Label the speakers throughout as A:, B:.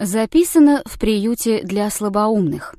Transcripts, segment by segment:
A: Записано в приюте для слабоумных.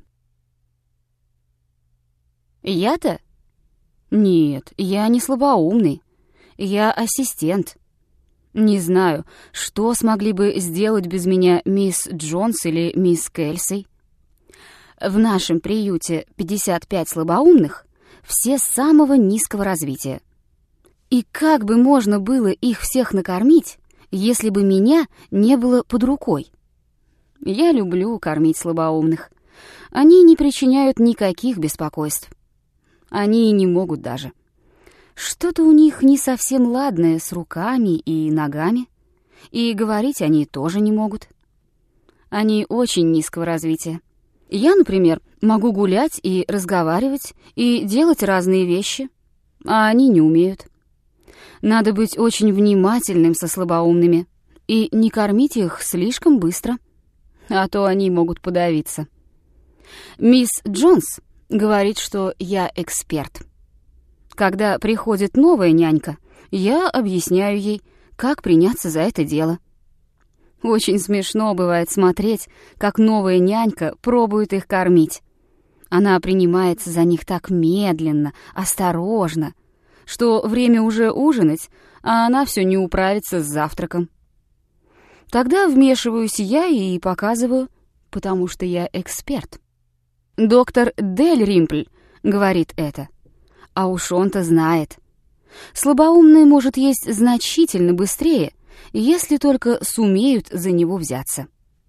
A: Я-то? Нет, я не слабоумный. Я ассистент. Не знаю, что смогли бы сделать без меня мисс Джонс или мисс Кельси. В нашем приюте 55 слабоумных, все самого низкого развития. И как бы можно было их всех накормить, если бы меня не было под рукой? Я люблю кормить слабоумных. Они не причиняют никаких беспокойств. Они и не могут даже. Что-то у них не совсем ладное с руками и ногами, и говорить они тоже не могут. Они очень низкого развития. Я, например, могу гулять и разговаривать, и делать разные вещи, а они не умеют. Надо быть очень внимательным со слабоумными и не кормить их слишком быстро, а то они могут подавиться. Мисс Джонс говорит, что я эксперт. Когда приходит новая нянька, я объясняю ей, как приняться за это дело. Очень смешно бывает смотреть, как новая нянька пробует их кормить. Она принимается за них так медленно, осторожно, что время уже ужинать, а она все не управится с завтраком. Тогда вмешиваюсь я и показываю, потому что я эксперт. Доктор Дельримпль говорит это, а уж он-то знает. Слабоумный может есть значительно быстрее, если только сумеют за него взяться.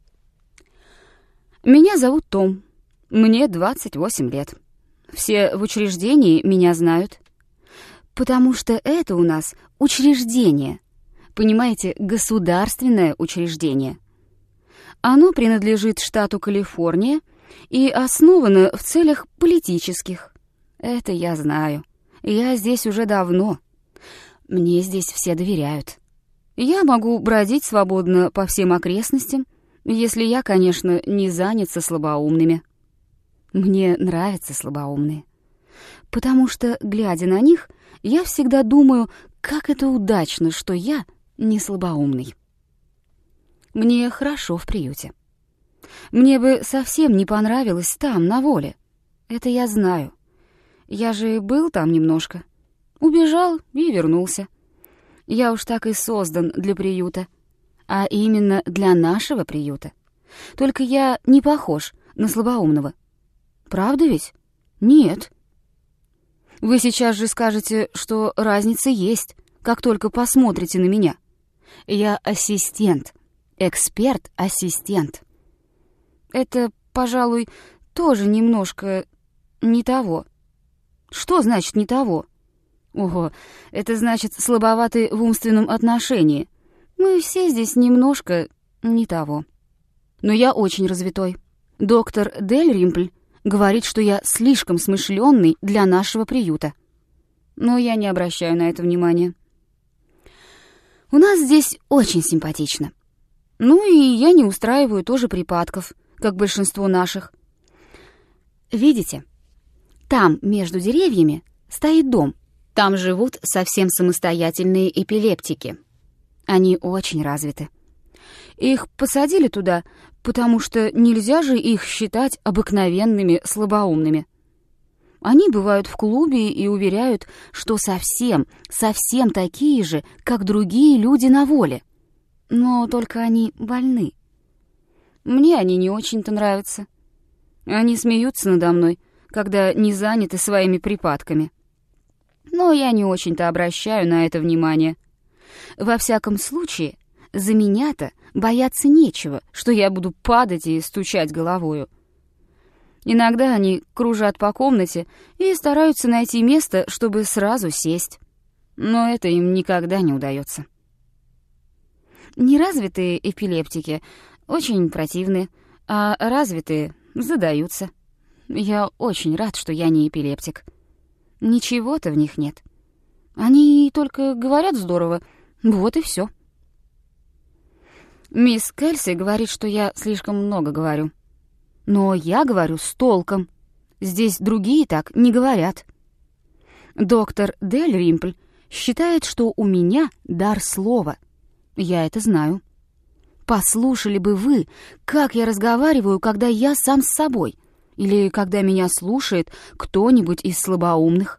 A: Меня зовут Том, мне 28 лет. Все в учреждении меня знают, потому что это у нас учреждение. Понимаете, государственное учреждение. Оно принадлежит штату Калифорния и основано в целях политических. Это я знаю. Я здесь уже давно. Мне здесь все доверяют. Я могу бродить свободно по всем окрестностям, если я, конечно, не занят со слабоумными. Мне нравятся слабоумные, потому что, глядя на них, я всегда думаю, как это удачно, что я не слабоумный. Мне хорошо в приюте. Мне бы совсем не понравилось там, на воле. Это я знаю. Я же был там немножко. Убежал и вернулся. Я уж так и создан для приюта. А именно для нашего приюта. Только я не похож на слабоумного. Правда ведь? Нет. Вы сейчас же скажете, что разница есть, как только посмотрите на меня. Я ассистент, эксперт-ассистент. Это, пожалуй, тоже немножко не того. Что значит не того? Ого, это значит слабоватый в умственном отношении. Мы все здесь немножко не того. Но я очень развитой. Доктор Дельримпль говорит, что я слишком смышленный для нашего приюта. Но я не обращаю на это внимания. У нас здесь очень симпатично. Ну и я не устраиваю тоже припадков, как большинство наших. Видите, там между деревьями стоит дом. Там живут совсем самостоятельные эпилептики. Они очень развиты. Их посадили туда, потому что нельзя же их считать обыкновенными слабоумными. Они бывают в клубе и уверяют, что совсем такие же, как другие люди на воле. Но только они больны. Мне они не очень-то нравятся. Они смеются надо мной, когда не заняты своими припадками. Но я не очень-то обращаю на это внимание. Во всяком случае, за меня-то бояться нечего, что я буду падать и стучать головою. Иногда они кружат по комнате и стараются найти место, чтобы сразу сесть. Но это им никогда не удается. Неразвитые эпилептики очень противны, а развитые задаются. Я очень рад, что я не эпилептик. Ничего-то в них нет. Они только говорят здорово, вот и все. Мисс Кельси говорит, что я слишком много говорю. Но я говорю с толком. Здесь другие так не говорят. Доктор Дельримпль считает, что у меня дар слова. Я это знаю. Послушали бы вы, как я разговариваю, когда я сам с собой, или когда меня слушает кто-нибудь из слабоумных.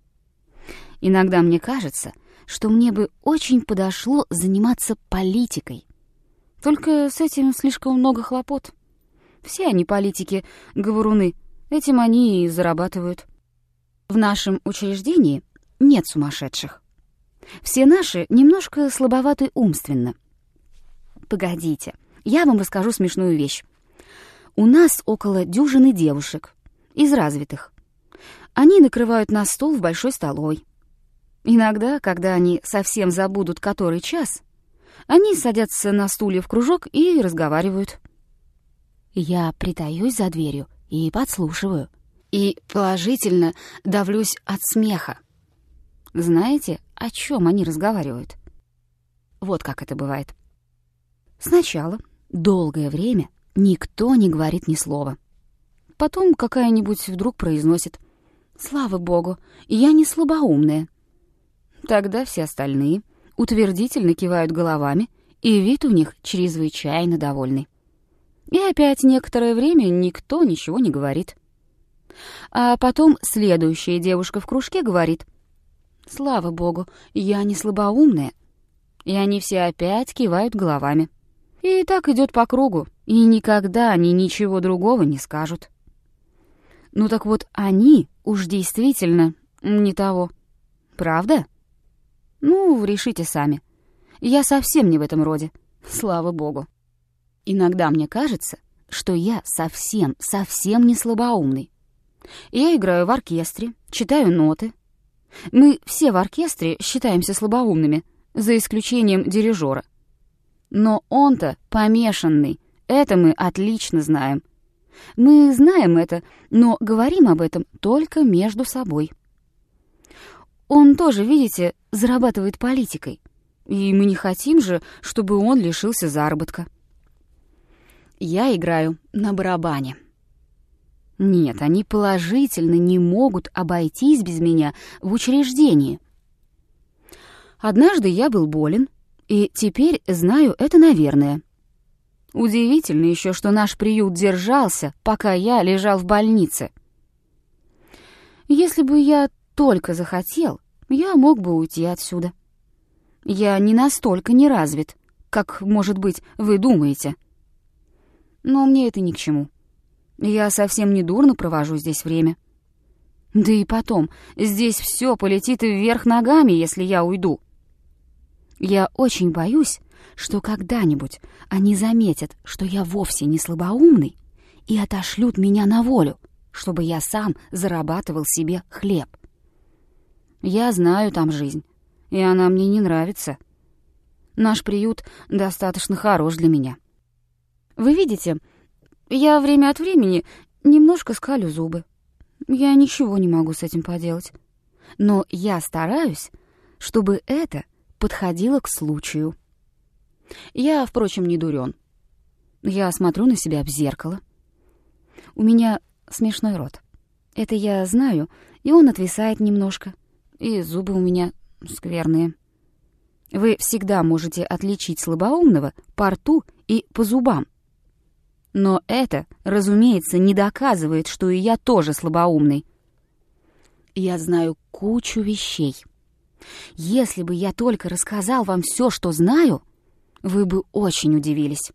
A: Иногда мне кажется, что мне бы очень подошло заниматься политикой. Только с этим слишком много хлопот. Все они политики, говоруны, этим они и зарабатывают. В нашем учреждении нет сумасшедших. Все наши немножко слабоваты умственно. Погодите, я вам расскажу смешную вещь. У нас около дюжины девушек, из развитых. Они накрывают на стол в большой столовой. Иногда, когда они совсем забудут который час, они садятся на стулья в кружок и разговаривают. Я притаюсь за дверью и подслушиваю. И положительно давлюсь от смеха. Знаете, о чем они разговаривают? Вот как это бывает. Сначала долгое время никто не говорит ни слова. Потом какая-нибудь вдруг произносит: «Слава богу, я не слабоумная». Тогда все остальные утвердительно кивают головами, и вид у них чрезвычайно довольный. И опять некоторое время никто ничего не говорит. А потом следующая девушка в кружке говорит: «Слава богу, я не слабоумная». И они все опять кивают головами. И так идет по кругу, и никогда они ничего другого не скажут. Ну так вот, они уж действительно не того. Правда? Ну, решите сами. Я совсем не в этом роде, слава богу. Иногда мне кажется, что я совсем не слабоумный. Я играю в оркестре, читаю ноты. Мы все в оркестре считаемся слабоумными, за исключением дирижера. Но он-то помешанный, это мы отлично знаем. Мы знаем это, но говорим об этом только между собой. Он тоже, видите, зарабатывает политикой, и мы не хотим же, чтобы он лишился заработка. Я играю на барабане. Нет, они положительно не могут обойтись без меня в учреждении. Однажды я был болен, и теперь знаю это, наверное. Удивительно еще, что наш приют держался, пока я лежал в больнице. Если бы я только захотел, я мог бы уйти отсюда. Я не настолько неразвит, как, может быть, вы думаете. Но мне это ни к чему. Я совсем недурно провожу здесь время. Да и потом, здесь все полетит вверх ногами, если я уйду. Я очень боюсь, что когда-нибудь они заметят, что я вовсе не слабоумный, и отошлют меня на волю, чтобы я сам зарабатывал себе хлеб. Я знаю там жизнь, и она мне не нравится. Наш приют достаточно хорош для меня. Вы видите, я время от времени немножко скалю зубы. Я ничего не могу с этим поделать. Но я стараюсь, чтобы это подходило к случаю. Я, впрочем, не дурен. Я смотрю на себя в зеркало. У меня смешной рот. Это я знаю, и он отвисает немножко. И зубы у меня скверные. Вы всегда можете отличить слабоумного по рту и по зубам. Но это, разумеется, не доказывает, что и я тоже слабоумный. Я знаю кучу вещей. Если бы я только рассказал вам все, что знаю, вы бы очень удивились.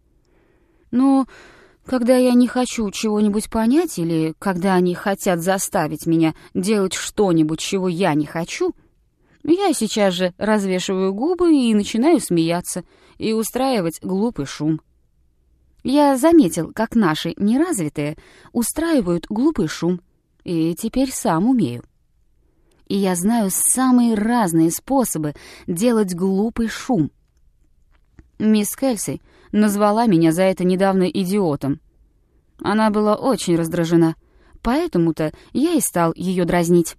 A: Но когда я не хочу чего-нибудь понять, или когда они хотят заставить меня делать что-нибудь, чего я не хочу, я сейчас же развешиваю губы и начинаю смеяться и устраивать глупый шум. Я заметил, как наши неразвитые устраивают глупый шум, и теперь сам умею. И я знаю самые разные способы делать глупый шум. Мисс Кельси назвала меня за это недавно идиотом. Она была очень раздражена, поэтому-то я и стал ее дразнить.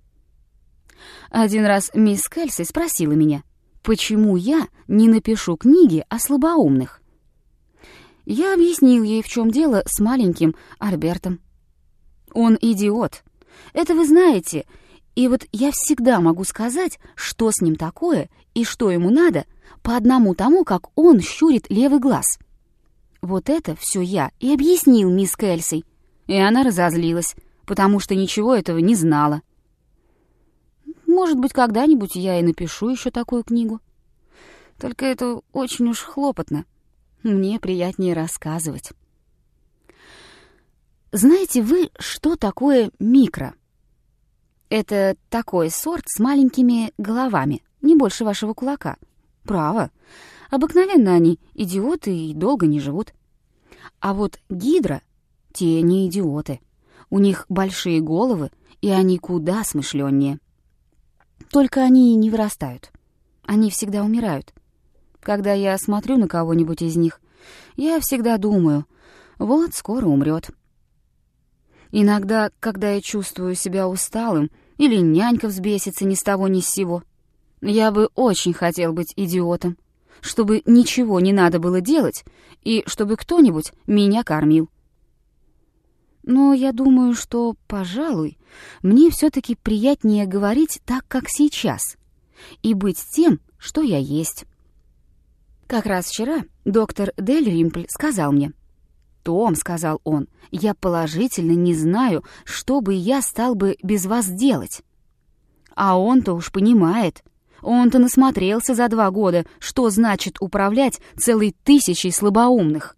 A: Один раз мисс Кельси спросила меня, почему я не напишу книги о слабоумных. Я объяснил ей, в чем дело с маленьким Альбертом. Он идиот. Это вы знаете, И вот я всегда могу сказать, что с ним такое и что ему надо, по одному тому, как он щурит левый глаз. Вот это все я и объяснил мисс Кэлси, и она разозлилась, потому что ничего этого не знала. Может быть, когда-нибудь я и напишу еще такую книгу. Только это очень уж хлопотно. Мне приятнее рассказывать. Знаете вы, что такое микро? Это такой сорт с маленькими головами, не больше вашего кулака. Право. Обыкновенно они идиоты и долго не живут. А вот гидра — те не идиоты. У них большие головы, и они куда смышленнее. Только они не вырастают. Они всегда умирают. Когда я смотрю на кого-нибудь из них, я всегда думаю, вот скоро умрет. Иногда, когда я чувствую себя усталым или нянька взбесится ни с того ни с сего, я бы очень хотел быть идиотом, чтобы ничего не надо было делать и чтобы кто-нибудь меня кормил. Но я думаю, что, пожалуй, мне все-таки приятнее говорить так, как сейчас, и быть тем, что я есть. Как раз вчера доктор Дельримпль сказал мне: «Том, — сказал он, — я положительно не знаю, что бы я стал бы без вас делать». А он-то уж понимает. Он-то насмотрелся за 2 года, что значит управлять целой 1000 слабоумных.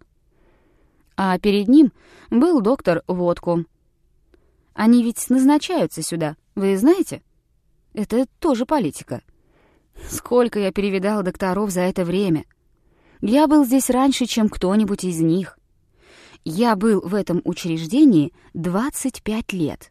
A: А перед ним был доктор Вотком. Они ведь назначаются сюда, вы знаете? Это тоже политика. Сколько я перевидал докторов за это время. Я был здесь раньше, чем кто-нибудь из них. Я был в этом учреждении 25 лет.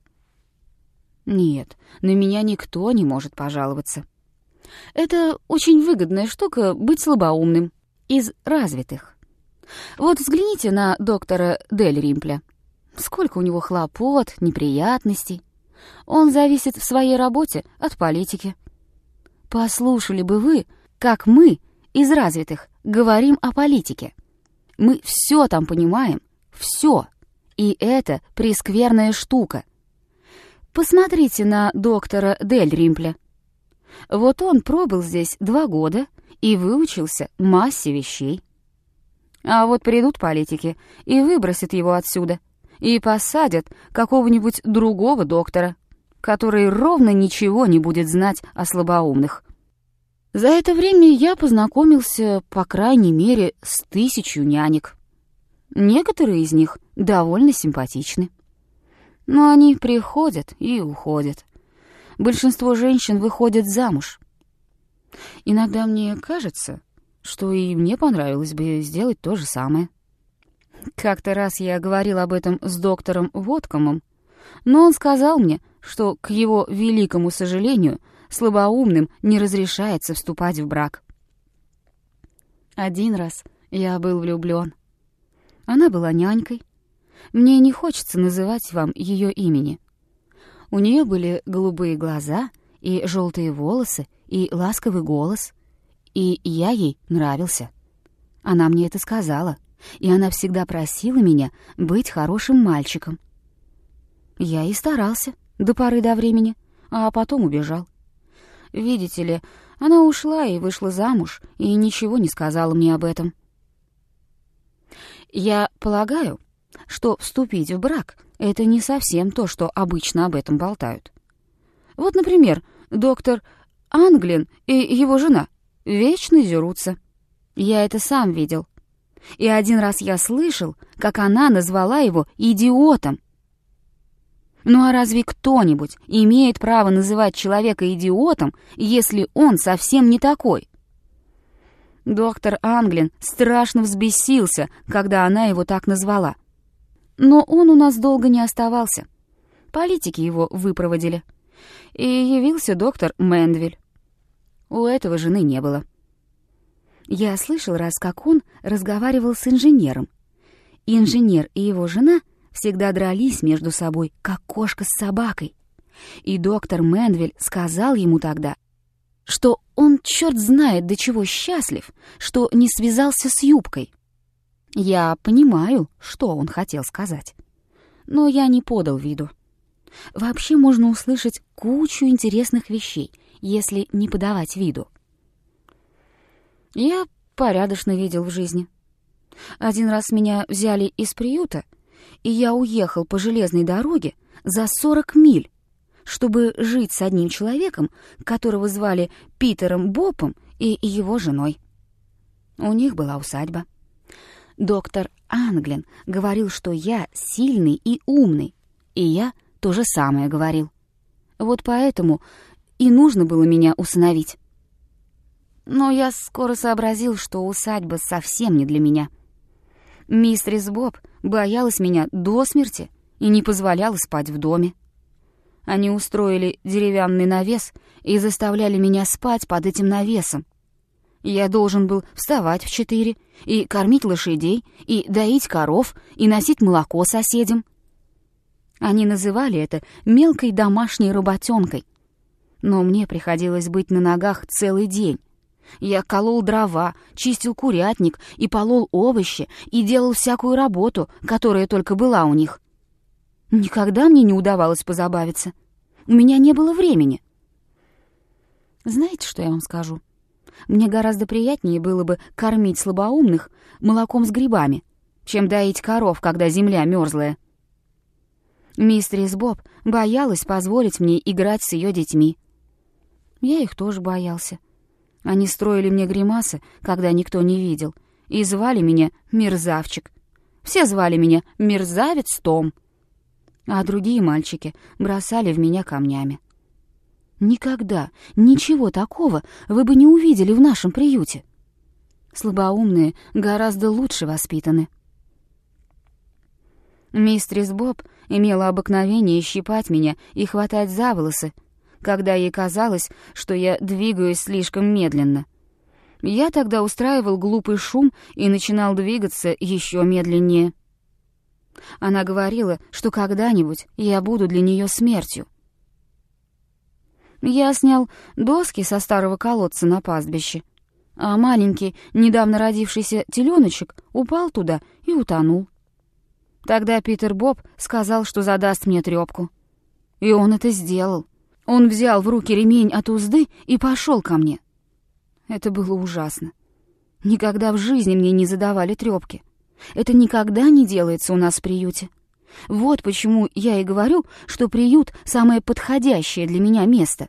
A: Нет, на меня никто не может пожаловаться. Это очень выгодная штука быть слабоумным, из развитых. Вот взгляните на доктора Дельримпля. Сколько у него хлопот, неприятностей. Он зависит в своей работе от политики. Послушали бы вы, как мы, из развитых, говорим о политике. Мы все там понимаем, все. И это прескверная штука. Посмотрите на доктора Дельримпля. Вот он пробыл здесь 2 года и выучился массе вещей. А вот придут политики и выбросят его отсюда, и посадят какого-нибудь другого доктора, который ровно ничего не будет знать о слабоумных. За это время я познакомился, по крайней мере, с 1000 нянек. Некоторые из них довольно симпатичны. Но они приходят и уходят. Большинство женщин выходят замуж. Иногда мне кажется, что и мне понравилось бы сделать то же самое. Как-то раз я говорил об этом с доктором Воткомом, но он сказал мне, что, к его великому сожалению, слабоумным не разрешается вступать в брак. Один раз я был влюблён. Она была нянькой. Мне не хочется называть вам ее имени. У нее были голубые глаза и желтые волосы и ласковый голос, и я ей нравился. Она мне это сказала, и она всегда просила меня быть хорошим мальчиком. Я и старался до поры до времени, а потом убежал. Видите ли, она ушла и вышла замуж, и ничего не сказала мне об этом. Я полагаю, что вступить в брак — это не совсем то, что обычно об этом болтают. Вот, например, доктор Англин и его жена вечно дерутся. Я это сам видел. И один раз я слышал, как она назвала его идиотом. Ну а разве кто-нибудь имеет право называть человека идиотом, если он совсем не такой? Доктор Англин страшно взбесился, когда она его так назвала. Но он у нас долго не оставался. Политики его выпроводили. И явился доктор Мэнвиль. У этого жены не было. Я слышал раз, как он разговаривал с инженером. Инженер и его жена всегда дрались между собой, как кошка с собакой. И доктор Мэнвиль сказал ему тогда, что он черт знает до чего счастлив, что не связался с юбкой. Я понимаю, что он хотел сказать, но я не подал виду. Вообще можно услышать кучу интересных вещей, если не подавать виду. Я порядочно видел в жизни. Один раз меня взяли из приюта, и я уехал по железной дороге за 40 миль, чтобы жить с одним человеком, которого звали Питером Бопом, и его женой. У них была усадьба. Доктор Англин говорил, что я сильный и умный, и я то же самое говорил. Вот поэтому и нужно было меня усыновить. Но я скоро сообразил, что усадьба совсем не для меня. Мистерис Боб боялась меня до смерти и не позволяла спать в доме. Они устроили деревянный навес и заставляли меня спать под этим навесом. Я должен был вставать в 4 и кормить лошадей, и доить коров, и носить молоко соседям. Они называли это мелкой домашней работенкой. Но мне приходилось быть на ногах целый день. Я колол дрова, чистил курятник и полол овощи, и делал всякую работу, которая только была у них. Никогда мне не удавалось позабавиться. У меня не было времени. Знаете, что я вам скажу? Мне гораздо приятнее было бы кормить слабоумных молоком с грибами, чем доить коров, когда земля мерзлая. Мистерис Боб боялась позволить мне играть с ее детьми. Я их тоже боялся. Они строили мне гримасы, когда никто не видел, и звали меня Мерзавчик. Все звали меня Мерзавец Том. А другие мальчики бросали в меня камнями. Никогда ничего такого вы бы не увидели в нашем приюте. Слабоумные гораздо лучше воспитаны. Мистерис Боб имела обыкновение щипать меня и хватать за волосы, когда ей казалось, что я двигаюсь слишком медленно. Я тогда устраивал глупый шум и начинал двигаться еще медленнее. Она говорила, что когда-нибудь я буду для нее смертью. Я снял доски со старого колодца на пастбище, а маленький, недавно родившийся теленочек упал туда и утонул. Тогда Питер Боб сказал, что задаст мне трёпку. И он это сделал. Он взял в руки ремень от узды и пошел ко мне. Это было ужасно. Никогда в жизни мне не задавали трёпки. Это никогда не делается у нас в приюте. Вот почему я и говорю, что приют — самое подходящее для меня место.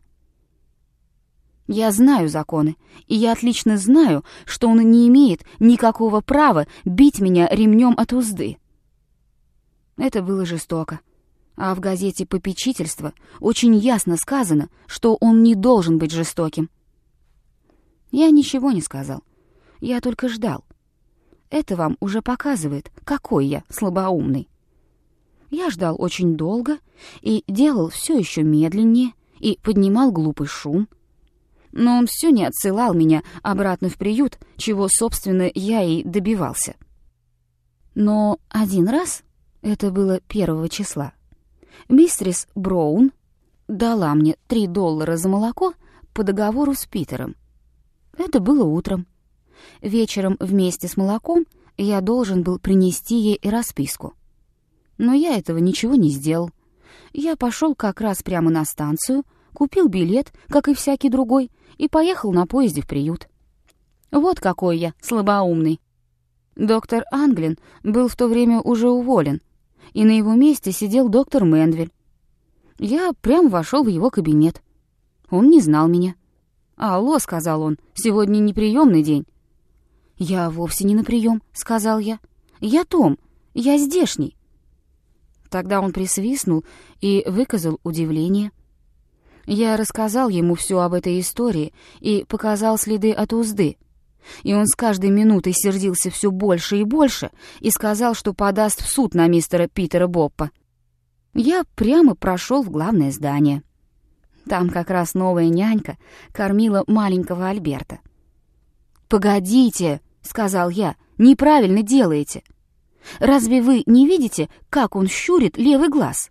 A: Я знаю законы, и я отлично знаю, что он не имеет никакого права бить меня ремнем от узды. Это было жестоко. А в газете «Попечительство» очень ясно сказано, что он не должен быть жестоким. Я ничего не сказал. Я только ждал. Это вам уже показывает, какой я слабоумный. Я ждал очень долго и делал все еще медленнее и поднимал глупый шум. Но он все не отсылал меня обратно в приют, чего, собственно, я и добивался. Но один раз, это было 1 числа, мистерис Броун дала мне $3 за молоко по договору с Питером. Это было утром. Вечером вместе с молоком я должен был принести ей и расписку. Но я этого ничего не сделал. Я пошел как раз прямо на станцию, купил билет, как и всякий другой, и поехал на поезде в приют. Вот какой я слабоумный. Доктор Англин был в то время уже уволен, и на его месте сидел доктор Мэнвиль. Я прямо вошел в его кабинет. Он не знал меня. «Алло», — сказал он, — «сегодня не приемный день». «Я вовсе не на прием», — сказал я. «Я Том, я здешний». Тогда он присвистнул и выказал удивление. Я рассказал ему все об этой истории и показал следы от узды. И он с каждой минутой сердился все больше и больше и сказал, что подаст в суд на мистера Питера Боппа. Я прямо прошел в главное здание. Там как раз новая нянька кормила маленького Альберта. «Погодите», — сказал я, — «неправильно делаете. Разве вы не видите, как он щурит левый глаз?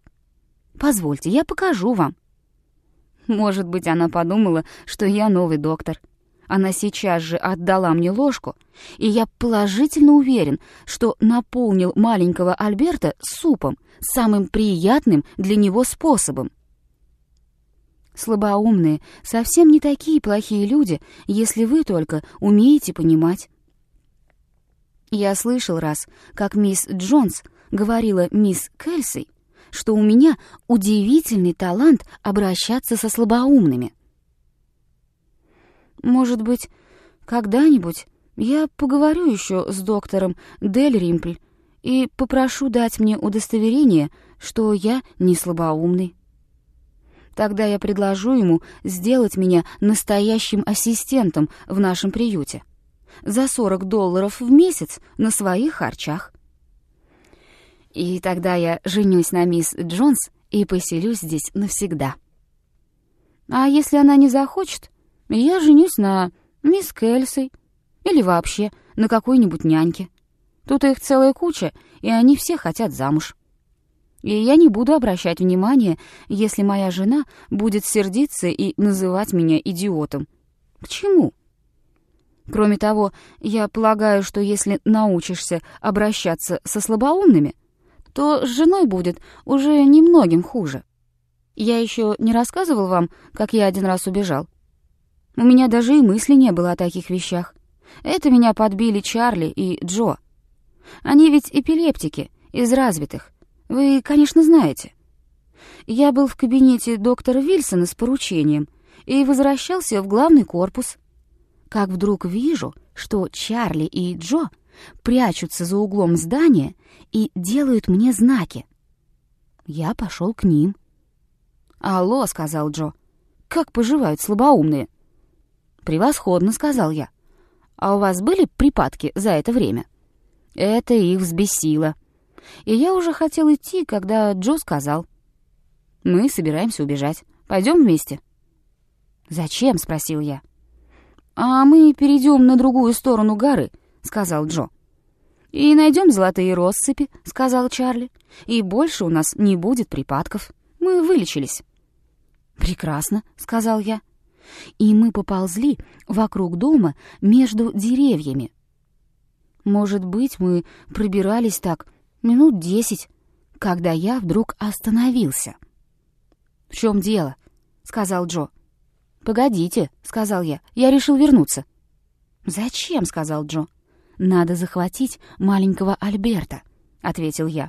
A: Позвольте, я покажу вам». Может быть, она подумала, что я новый доктор. Она сейчас же отдала мне ложку, и я положительно уверен, что наполнил маленького Альберта супом, самым приятным для него способом. Слабоумные совсем не такие плохие люди, если вы только умеете понимать. Я слышал раз, как мисс Джонс говорила мисс Кельси, что у меня удивительный талант обращаться со слабоумными. Может быть, когда-нибудь я поговорю еще с доктором Дельримпль и попрошу дать мне удостоверение, что я не слабоумный. Тогда я предложу ему сделать меня настоящим ассистентом в нашем приюте за $40 в месяц на своих харчах. И тогда я женюсь на мисс Джонс и поселюсь здесь навсегда. А если она не захочет, я женюсь на мисс Кельси или вообще на какой-нибудь няньке. Тут их целая куча, и они все хотят замуж. И я не буду обращать внимания, если моя жена будет сердиться и называть меня идиотом. К чему? Кроме того, я полагаю, что если научишься обращаться со слабоумными, то с женой будет уже немногим хуже. Я еще не рассказывал вам, как я один раз убежал. У меня даже и мысли не было о таких вещах. Это меня подбили Чарли и Джо. Они ведь эпилептики, из развитых. Вы, конечно, знаете. Я был в кабинете доктора Вильсона с поручением и возвращался в главный корпус. Как вдруг вижу, что Чарли и Джо прячутся за углом здания и делают мне знаки. Я пошел к ним. «Алло», — сказал Джо, — «как поживают слабоумные?» «Превосходно», — сказал я. «А у вас были припадки за это время?» Это их взбесило. И я уже хотел идти, когда Джо сказал: «Мы собираемся убежать. Пойдем вместе?» «Зачем?» — спросил я. «А мы перейдем на другую сторону горы», — сказал Джо. «И найдем золотые россыпи», — сказал Чарли. «И больше у нас не будет припадков. Мы вылечились». «Прекрасно», — сказал я. И мы поползли вокруг дома между деревьями. Может быть, мы пробирались так минут 10, когда я вдруг остановился. «В чем дело?» — сказал Джо. «Погодите», — сказал я, — «я решил вернуться». «Зачем?» — сказал Джо. «Надо захватить маленького Альберта», — ответил я.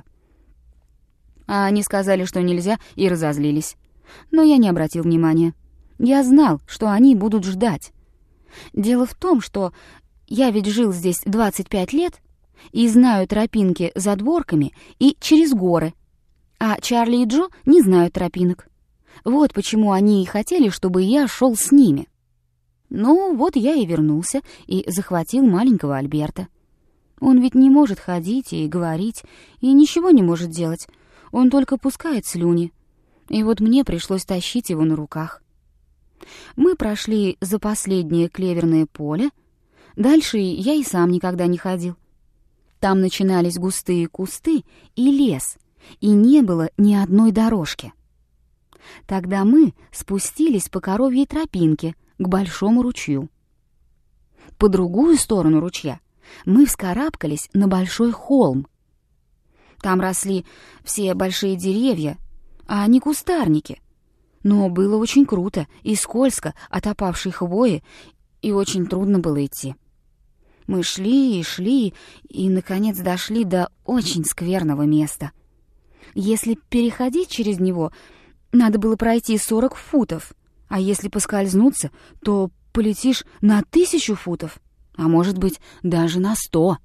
A: А они сказали, что нельзя, и разозлились. Но я не обратил внимания. Я знал, что они будут ждать. Дело в том, что я ведь жил здесь 25 лет и знаю тропинки за дворками и через горы, а Чарли и Джо не знают тропинок. Вот почему они и хотели, чтобы я шел с ними. Ну, вот я и вернулся и захватил маленького Альберта. Он ведь не может ходить и говорить, и ничего не может делать. Он только пускает слюни. И вот мне пришлось тащить его на руках. Мы прошли за последнее клеверное поле. Дальше я и сам никогда не ходил. Там начинались густые кусты и лес, и не было ни одной дорожки. Тогда мы спустились по коровьей тропинке к большому ручью. По другую сторону ручья мы вскарабкались на большой холм. Там росли все большие деревья, а не кустарники. Но было очень круто и скользко от опавшей хвои, и очень трудно было идти. Мы шли и шли, и, наконец, дошли до очень скверного места. Если переходить через него, надо было пройти 40 футов, а если поскользнуться, то полетишь на 1000 футов, а может быть, даже на 100.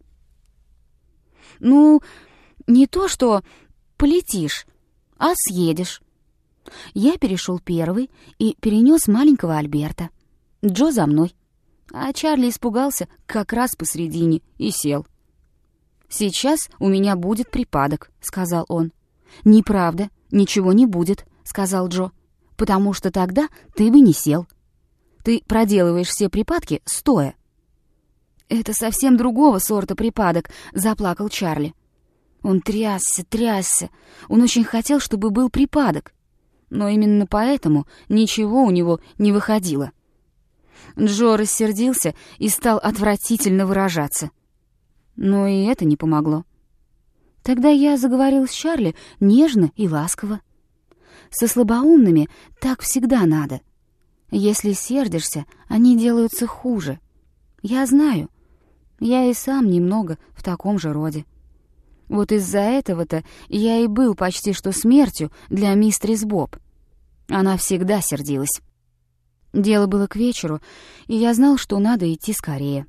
A: Ну, не то что полетишь, а съедешь. Я перешел первый и перенес маленького Альберта. Джо за мной. А Чарли испугался как раз посредине и сел. «Сейчас у меня будет припадок», — сказал он. «Неправда, ничего не будет», — сказал Джо, «потому что тогда ты бы не сел. Ты проделываешь все припадки стоя». «Это совсем другого сорта припадок», — заплакал Чарли. Он трясся. Он очень хотел, чтобы был припадок. Но именно поэтому ничего у него не выходило. Джо рассердился и стал отвратительно выражаться. Но и это не помогло. Тогда я заговорил с Чарли нежно и ласково. Со слабоумными так всегда надо. Если сердишься, они делаются хуже. Я знаю. Я и сам немного в таком же роде. Вот из-за этого-то я и был почти что смертью для мистерис Боб. Она всегда сердилась. Дело было к вечеру, и я знал, что надо идти скорее.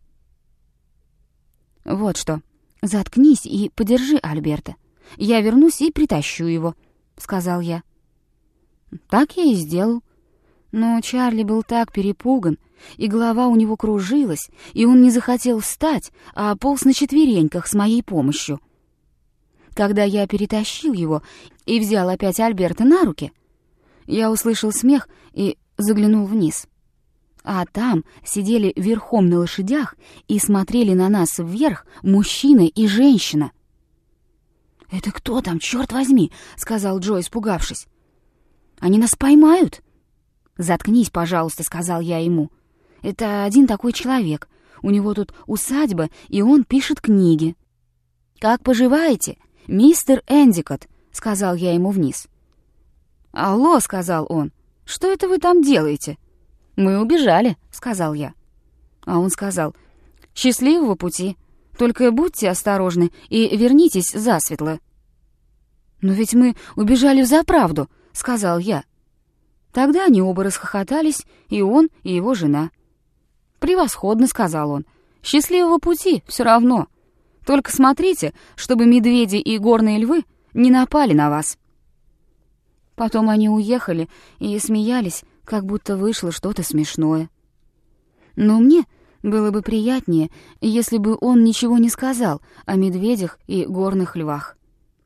A: «Вот что, заткнись и подержи Альберта. Я вернусь и притащу его», — сказал я. Так я и сделал. Но Чарли был так перепуган, и голова у него кружилась, и он не захотел встать, а полз на четвереньках с моей помощью. Когда я перетащил его и взял опять Альберта на руки, я услышал смех и заглянул вниз. А там сидели верхом на лошадях и смотрели на нас вверх мужчина и женщина. «Это кто там, черт возьми?» — сказал Джо, испугавшись. «Они нас поймают?» «Заткнись, пожалуйста», — сказал я ему. «Это один такой человек. У него тут усадьба, и он пишет книги». «Как поживаете, мистер Эндикот?» — сказал я ему вниз. «Алло», — сказал он, — «что это вы там делаете?» «Мы убежали», — сказал я. А он сказал: «Счастливого пути, только будьте осторожны и вернитесь засветло». «Но ведь мы убежали взаправду», — сказал я. Тогда они оба расхохотались, и он, и его жена. «Превосходно», — сказал он, — «счастливого пути все равно. Только смотрите, чтобы медведи и горные львы не напали на вас». Потом они уехали и смеялись, как будто вышло что-то смешное. Но мне было бы приятнее, если бы он ничего не сказал о медведях и горных львах.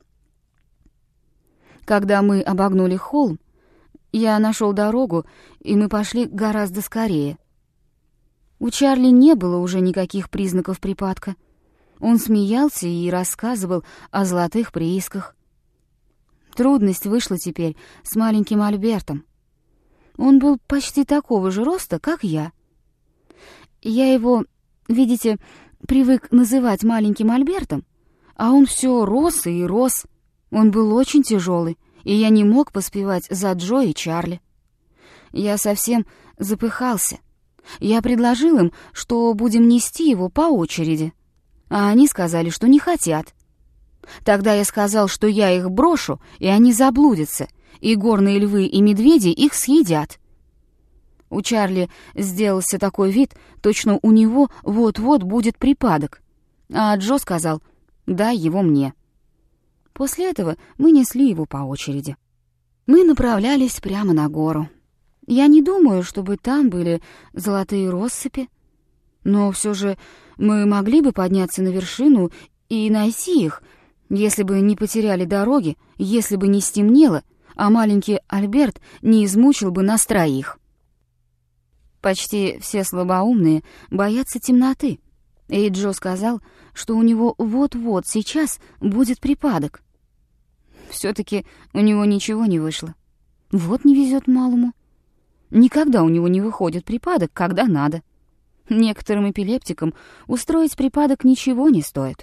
A: Когда мы обогнули холм, я нашел дорогу, и мы пошли гораздо скорее. У Чарли не было уже никаких признаков припадка. Он смеялся и рассказывал о золотых приисках. Трудность вышла теперь с маленьким Альбертом. Он был почти такого же роста, как я. Я его, видите, привык называть маленьким Альбертом, а он все рос и рос. Он был очень тяжелый, и я не мог поспевать за Джо и Чарли. Я совсем запыхался. Я предложил им, что будем нести его по очереди, а они сказали, что не хотят. Тогда я сказал, что я их брошу, и они заблудятся, и горные львы и медведи их съедят. У Чарли сделался такой вид, точно у него вот-вот будет припадок, а Джо сказал: «Дай его мне». После этого мы несли его по очереди. Мы направлялись прямо на гору. Я не думаю, чтобы там были золотые россыпи, но все же мы могли бы подняться на вершину и найти их, если бы не потеряли дороги, если бы не стемнело, а маленький Альберт не измучил бы нас троих. Почти все слабоумные боятся темноты, и Джо сказал, что у него вот-вот сейчас будет припадок. Все-таки у него ничего не вышло. Вот не везет малому. Никогда у него не выходит припадок, когда надо. Некоторым эпилептикам устроить припадок ничего не стоит.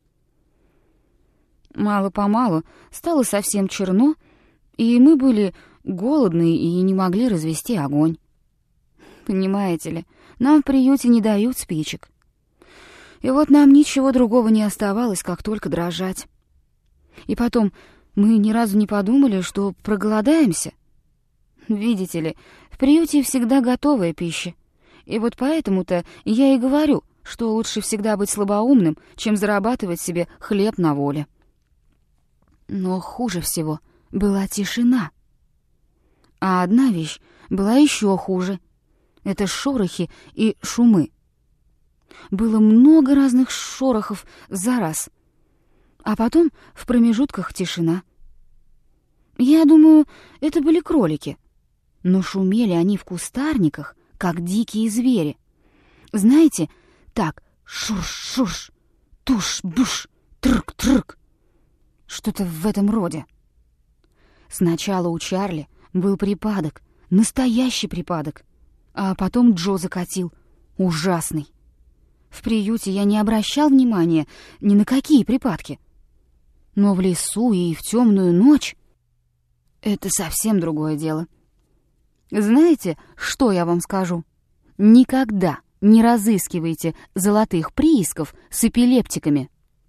A: Мало-помалу стало совсем черно, и мы были голодны и не могли развести огонь. Понимаете ли, нам в приюте не дают спичек. И вот нам ничего другого не оставалось, как только дрожать. И потом, мы ни разу не подумали, что проголодаемся. Видите ли, в приюте всегда готовая пища. И вот поэтому-то я и говорю, что лучше всегда быть слабоумным, чем зарабатывать себе хлеб на воле. Но хуже всего была тишина. А одна вещь была еще хуже. Это шорохи и шумы. Было много разных шорохов за раз. А потом в промежутках тишина. Я думаю, это были кролики. Но шумели они в кустарниках, как дикие звери. Знаете, так: шурш-шурш, туш-буш, трк-трк. Что-то в этом роде. Сначала у Чарли был припадок, настоящий припадок. А потом Джо закатил. Ужасный. В приюте я не обращал внимания ни на какие припадки. Но в лесу и в темную ночь — это совсем другое дело. Знаете, что я вам скажу? Никогда не разыскивайте золотых приисков с эпилептиками.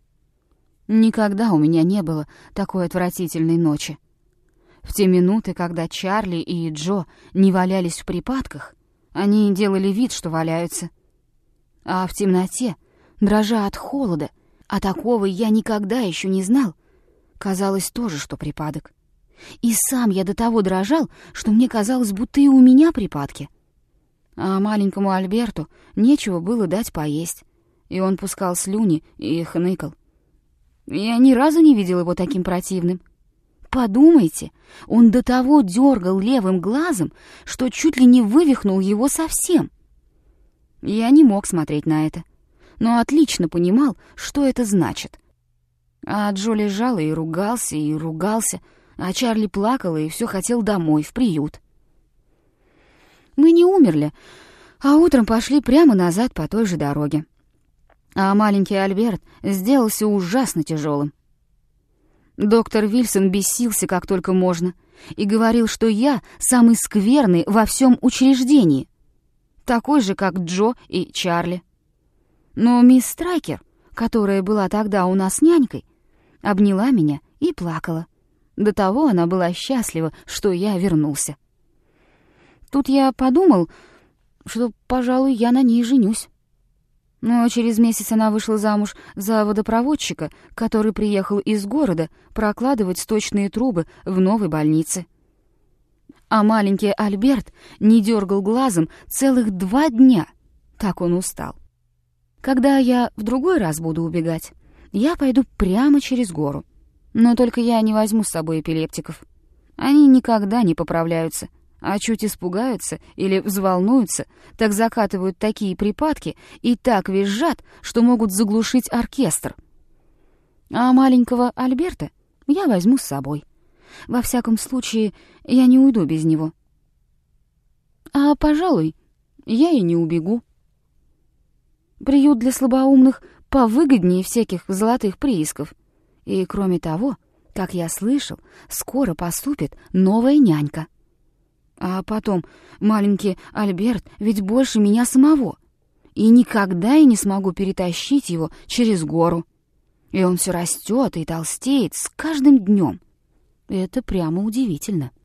A: Никогда у меня не было такой отвратительной ночи. В те минуты, когда Чарли и Джо не валялись в припадках, они делали вид, что валяются. А в темноте, дрожа от холода, а такого я никогда еще не знал, казалось тоже, что припадок. И сам я до того дрожал, что мне казалось, будто и у меня припадки. А маленькому Альберту нечего было дать поесть, и он пускал слюни и хныкал. Я ни разу не видел его таким противным. Подумайте, он до того дергал левым глазом, что чуть ли не вывихнул его совсем. Я не мог смотреть на это, но отлично понимал, что это значит. А Джо лежал и ругался, а Чарли плакал и все хотел домой, в приют. Мы не умерли, а утром пошли прямо назад по той же дороге. А маленький Альберт сделался ужасно тяжелым. Доктор Вильсон бесился как только можно и говорил, что я самый скверный во всем учреждении, такой же, как Джо и Чарли. Но мисс Страйкер, которая была тогда у нас нянькой, обняла меня и плакала. До того она была счастлива, что я вернулся. Тут я подумал, что, пожалуй, я на ней женюсь. Но через месяц она вышла замуж за водопроводчика, который приехал из города прокладывать сточные трубы в новой больнице. А маленький Альберт не дергал глазом целых 2 дня, так он устал. Когда я в другой раз буду убегать, я пойду прямо через гору. Но только я не возьму с собой эпилептиков. Они никогда не поправляются, а чуть испугаются или взволнуются, так закатывают такие припадки и так визжат, что могут заглушить оркестр. А маленького Альберта я возьму с собой. Во всяком случае, я не уйду без него. А, пожалуй, я и не убегу. Приют для слабоумных повыгоднее всяких золотых приисков. И, кроме того, как я слышал, скоро поступит новая нянька. А потом, маленький Альберт ведь больше меня самого, и никогда я не смогу перетащить его через гору. И он все растет и толстеет с каждым днем. Это прямо удивительно.